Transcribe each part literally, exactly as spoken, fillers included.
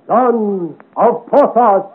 son of Porthos.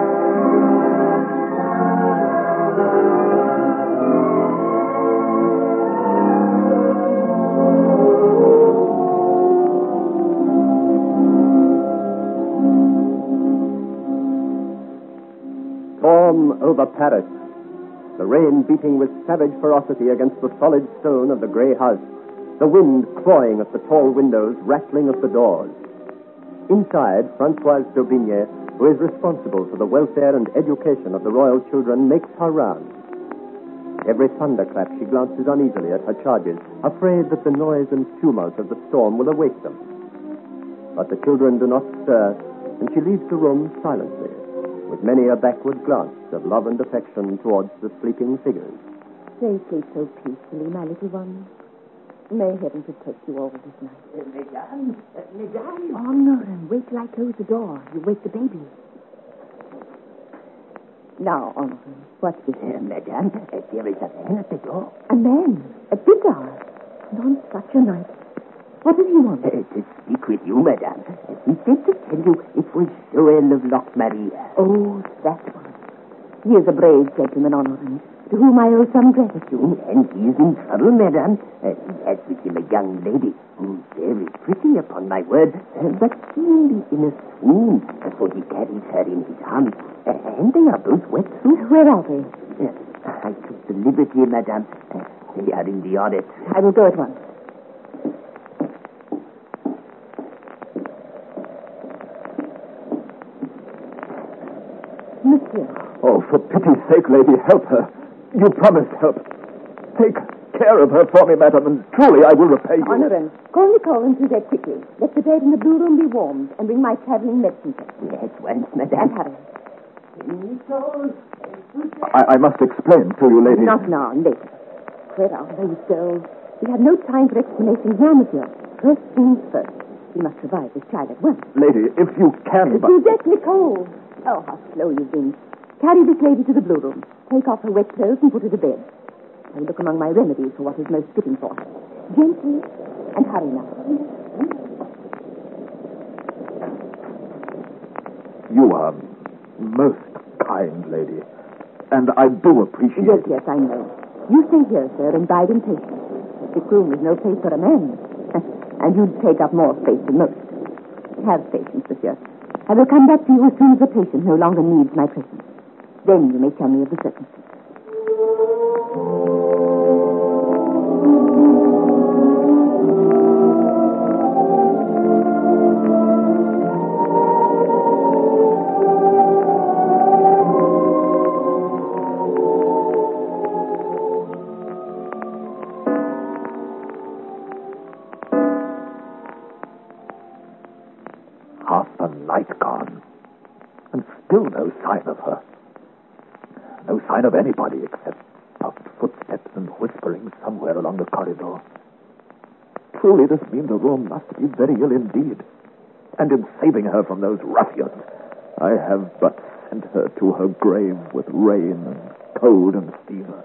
Storm over Paris. The rain beating with savage ferocity against the solid stone of the grey house. The wind clawing at the tall windows, rattling at the doors. Inside, Françoise d'Aubigné, who is responsible for the welfare and education of the royal children, makes her rounds. Every thunderclap she glances uneasily at her charges, afraid that the noise and tumult of the storm will awake them. But the children do not stir, and she leaves the room silently, with many a backward glance of love and affection towards the sleeping figures. They sleep so peacefully, my little ones. May heaven protect you all this night. Uh, Mesdames, uh, Mesdames. Oh, Honorin, wait till I close the door. You wake the baby. Now, Honorin, what is it? Uh, Madame, uh, there is a man at the door. A man? At this hour? And on such a night. What does he want? Uh, to speak with you, Madame. Uh, he said to tell you it was Joel of Lochmaria. Oh, that one. He is a brave gentleman, Honorin, to whom I owe some gratitude. And he is in trouble, Madame. Uh, he has with him a young lady who is very pretty, upon my word, uh, but seemingly in a swoon, uh, for he carries her in his arms, uh, and they are both wet through. Where are they? Uh, I took the liberty, Madame. Uh, they are in the audit. I will go at once. Monsieur. Oh, for pity's sake, lady, help her. You promised help. Take care of her for me, madam, and truly I will repay you. Honorin, call Nicole and Suzette quickly. Let the bed in the blue room be warmed, and bring my traveling medicine. Yes, once, Madame. And hurry. Nicole. I, I must explain to you, lady. Not now, later. Where are those girls? We have no time for explanations now, monsieur. First things first. We must revive this child at once. Lady, if you can, but... Suzette, Nicole. Oh, how slow you've been. Carry this lady to the blue room. Take off her wet clothes and put her to bed. I will look among my remedies for what is most fitting for her. Gently, and hurry now. You are most kind, lady. And I do appreciate Yes, it. yes, I know. You stay here, sir, and bide in patience. The room is no place for a man. And you'd take up more space than most. Have patience, monsieur. I will come back to you as soon as the patient no longer needs my presence. Then you may tell me of the circumstances. Half the night gone. And still no sign of her. No sign of anybody except soft footsteps and whispering somewhere along the corridor. Truly, this means the room must be very ill indeed. And in saving her from those ruffians, I have but sent her to her grave with rain and cold and fever.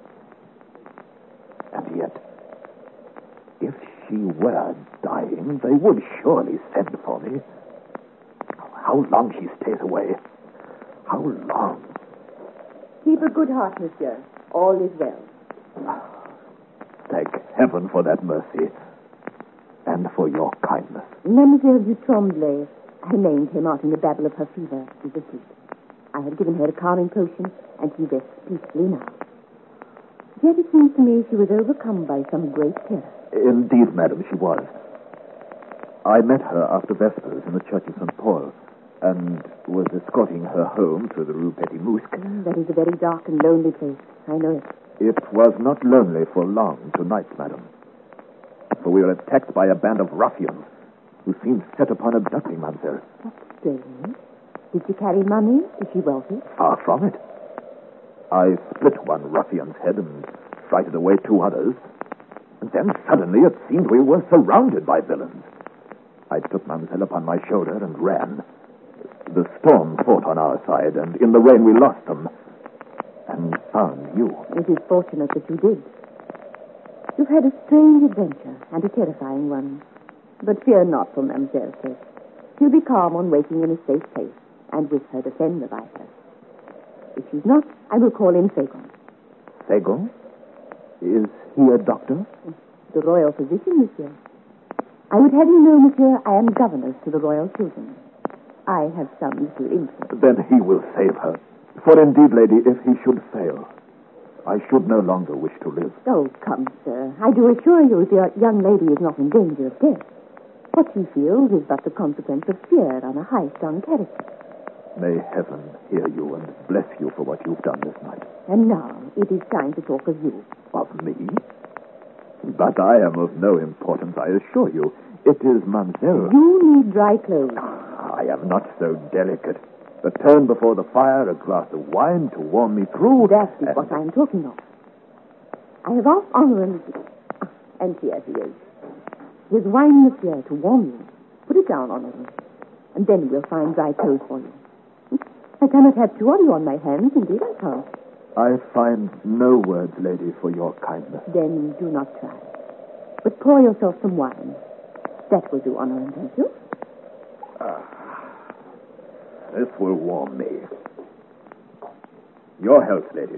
And yet, if she were dying, they would surely send for me. How long she stays away? How long? Keep a good heart, monsieur. All is well. Thank heaven for that mercy. And for your kindness. Mademoiselle du Tremblay, I named him out in the babble of her fever, is asleep. I have given her a calming potion, and she rests peacefully now. Yet it seems to me she was overcome by some great terror. Indeed, madam, she was. I met her after Vespers in the Church of Saint Paul, and was escorting her home through the Rue Petit Mousque. Mm, that is a very dark and lonely place. I know it. It was not lonely for long tonight, madam. For we were attacked by a band of ruffians who seemed set upon abducting Mademoiselle. That's strange. Did she carry money? Is she wealthy? Far from it. I split one ruffian's head and frightened away two others. And then suddenly it seemed we were surrounded by villains. I took Mademoiselle upon my shoulder and ran. The storm fought on our side, and in the rain we lost them. And found you. It is fortunate that you did. You've had a strange adventure, and a terrifying one. But fear not for Mademoiselle's sake. She'll be calm on waking in a safe place, and with her defend the viper. If she's not, I will call in Fagon. Fagon? Is he a doctor? The royal physician, monsieur. I would have you know, monsieur, I am governess to the royal children. I have some little influence. Then he will save her. For indeed, lady, if he should fail, I should no longer wish to live. Oh, come, sir. I do assure you the young lady is not in danger of death. What she feels is but the consequence of fear on a high-strung character. May heaven hear you and bless you for what you've done this night. And now it is time to talk of you. Of me? But I am of no importance, I assure you. It is Mademoiselle. You need dry clothes. I am not so delicate. The turn before the fire, a glass of wine to warm me through. That is and... what I am talking of. I have asked Honor and... Ah, and here he is. Here's wine, monsieur, to warm you. Put it down, Honor. And then we'll find dry clothes for you. I cannot have two of you on my hands. Indeed, I can't. I find no words, lady, for your kindness. Then do not try. But pour yourself some wine. That will do, Honor, and thank you. Ah, this will warm me. Your health, lady.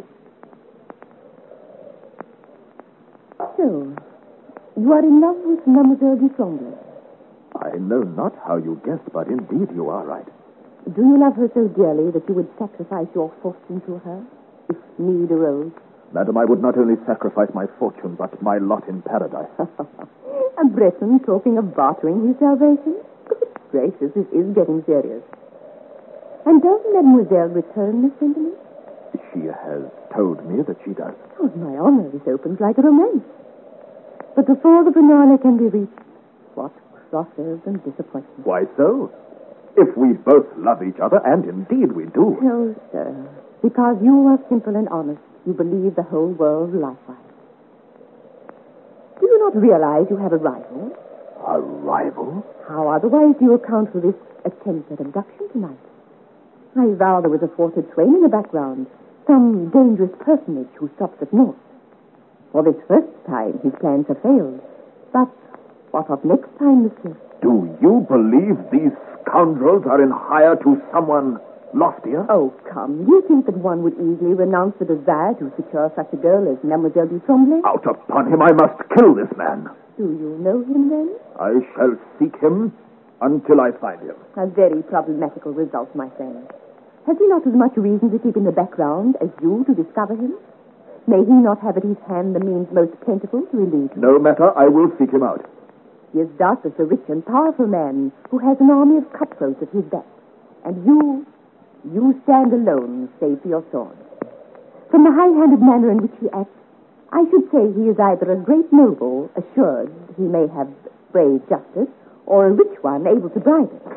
So, you are in love with Mademoiselle du Tremblay? I know not how you guess, but indeed you are right. Do you love her so dearly that you would sacrifice your fortune to her, if need arose? Madam, I would not only sacrifice my fortune, but my lot in paradise. A Breton talking of bartering his salvation? Good gracious, this is getting serious. And does Mademoiselle return this sentiment? She has told me that she does. Oh, my honor, this opens like a romance. But before the finale can be reached, what crosses and disappointments. Why so? If we both love each other, and indeed we do. No, sir. Because you are simple and honest, you believe the whole world likewise. Do you not realize you have a rival? A rival? How otherwise do you account for this attempt at abduction tonight? I vow there was a thwarted swain in the background, some dangerous personage who stops at naught. For this first time, his plans have failed. But what of next time, monsieur? Do you believe these scoundrels are in hire to someone loftier? Oh, come. Do you think that one would easily renounce the desire to secure such a girl as Mademoiselle du Tremblay? Out upon him, I must kill this man. Do you know him, then? I shall seek him until I find him. A very problematical result, my friend. Has he not as much reason to keep in the background as you to discover him? May he not have at his hand the means most plentiful to elude you? No matter, I will seek him out. He is doubtless a rich and powerful man who has an army of cutthroats at his back. And you, you stand alone, save for your sword. From the high-handed manner in which he acts, I should say he is either a great noble, assured he may have brave justice, or a rich one, able to bribe it.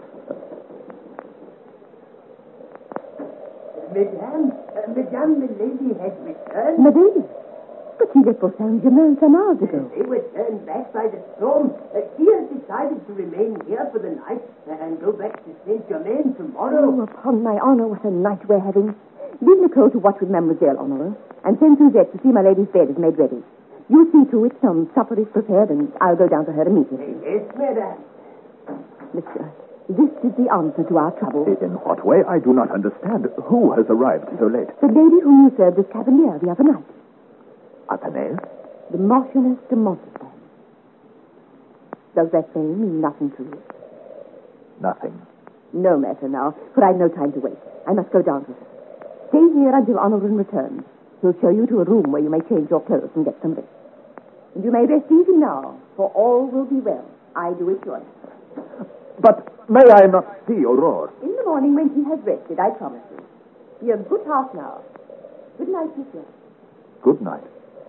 Madame, uh, Madame, the lady has returned. Madame? But she left for Saint-Germain some hours ago. They were turned back by the storm. Uh, she has decided to remain here for the night uh, and go back to Saint-Germain tomorrow. Oh, upon my honor, what a night we're having. Leave Nicole to watch with Mademoiselle, Honor, and send Suzette to see my lady's bed is made ready. You see to it some supper is prepared, and I'll go down to her immediately. Yes, madame. Monsieur, this is the answer to our trouble. In what way? I do not understand. Who has arrived so late? The lady whom you served as cavalier the other night. Athanase? The Marchioness de Montespan. Does that name mean nothing to you? Nothing. No matter now, for I've no time to wait. I must go down to her. Stay here until Honorin returns. He'll show you to a room where you may change your clothes and get some rest. And you may rest easy now, for all will be well. I do assure you. But may I not see Aurore? In the morning when she has rested, I promise you. Be of good heart now. Good night, monsieur. Good night.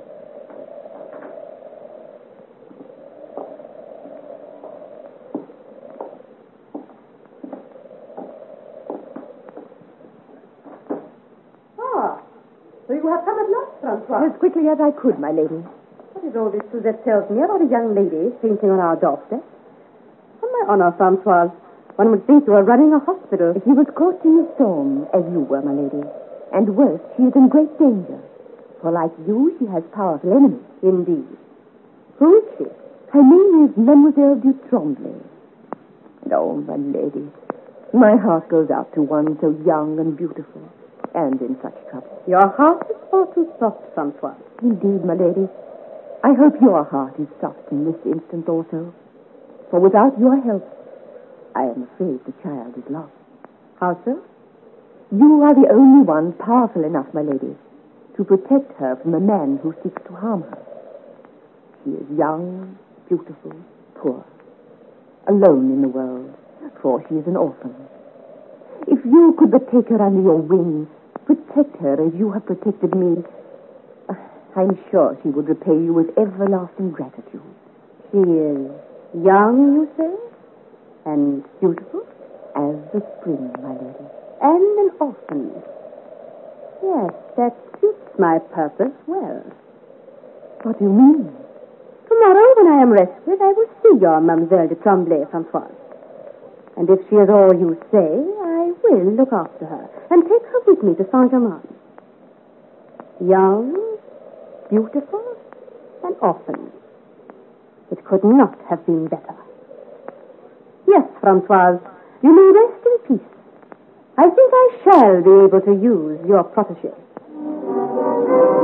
Ah, so you have come at last, Francois. As quickly as I could, my lady. What is all this Suzette tells me about a young lady fainting on our doorstep? On my honor, Francois, one would think you were running a hospital. She was caught in a storm, as you were, my lady. And worse, she is in great danger. For like you, she has powerful enemies. Indeed. Who is she? Her name is Mademoiselle du Tremblay. No, my lady. My heart goes out to one so young and beautiful, and in such trouble. Your heart is far too soft, Francois. Indeed, my lady. I hope your heart is soft in this instant also. For without your help, I am afraid the child is lost. How so? You are the only one powerful enough, my lady, to protect her from the man who seeks to harm her. She is young, beautiful, poor, alone in the world, for she is an orphan. If you could but take her under your wing, protect her as you have protected me, I'm sure she would repay you with everlasting gratitude. She is young, you say? And beautiful? As the spring, my lady. And an orphan. Yes, that suits my purpose well. What do you mean? Tomorrow, when I am rescued, I will see your Mademoiselle de Tremblay, Francois. And if she is all you say, I will look after her and take her with me to Saint-Germain. Young, beautiful, and orphan. It could not have been better. Yes, Francoise, you may rest in peace. I think I shall be able to use your protégé.